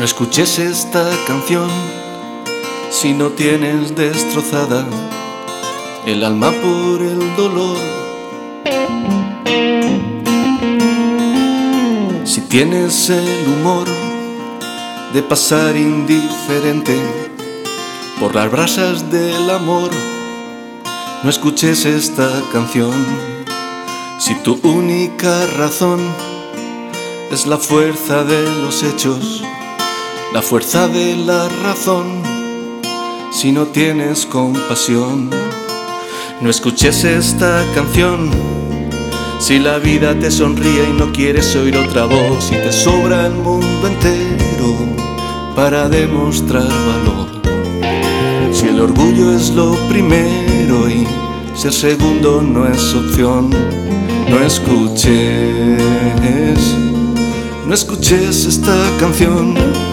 escuches esta canción si no tienes destrozada el alma por el dolor. Si tienes el humor de pasar indiferente por las brasas del amor, no escuches esta canción. Si tu única razón es la fuerza de los hechos, la fuerza de la razón, si no tienes compasión, no escuches esta canción. Si la vida te sonríe y no quieres oír otra voz, si te sobra el mundo entero para demostrar valor, si el orgullo es lo primero y ser segundo no es opción, no escuches esta canción.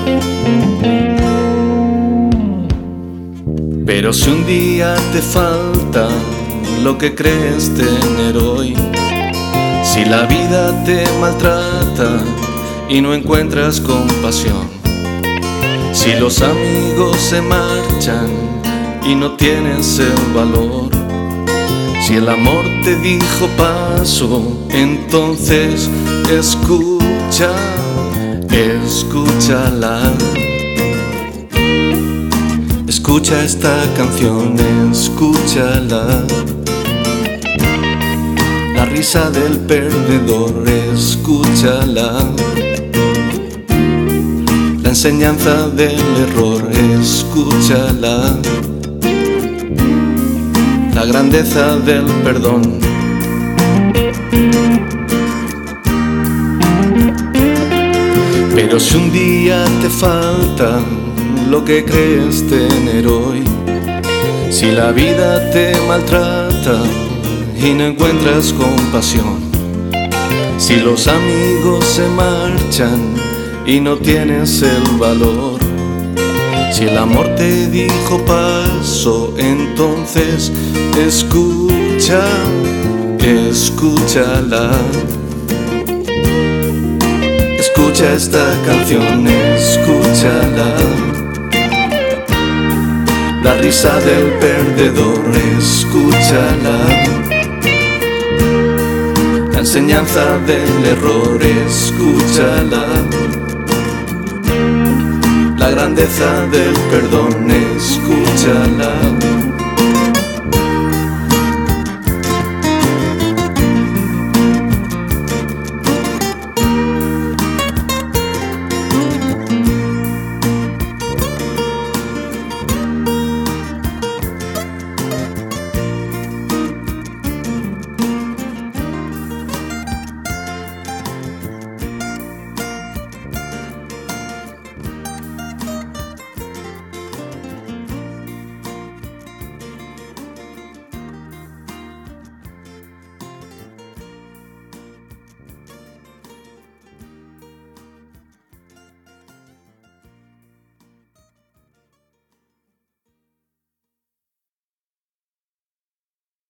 Pero si un día te falta lo que crees tener hoy, si la vida te maltrata y no encuentras compasión, si los amigos se marchan y no tienes el valor, si el amor te dijo paso, entonces escúchala. Escucha esta canción, escúchala. La risa del perdedor, escúchala. La enseñanza del error, escúchala. La grandeza del perdón. Pero si un día te falta lo que crees tener hoy, si la vida te maltrata y no encuentras compasión, si los amigos se marchan y no tienes el valor, si el amor te dijo paso, entonces escúchala. Escucha esta canción, escúchala. La risa del perdedor, escúchala. La enseñanza del error, escúchala. La grandeza del perdón, escúchala.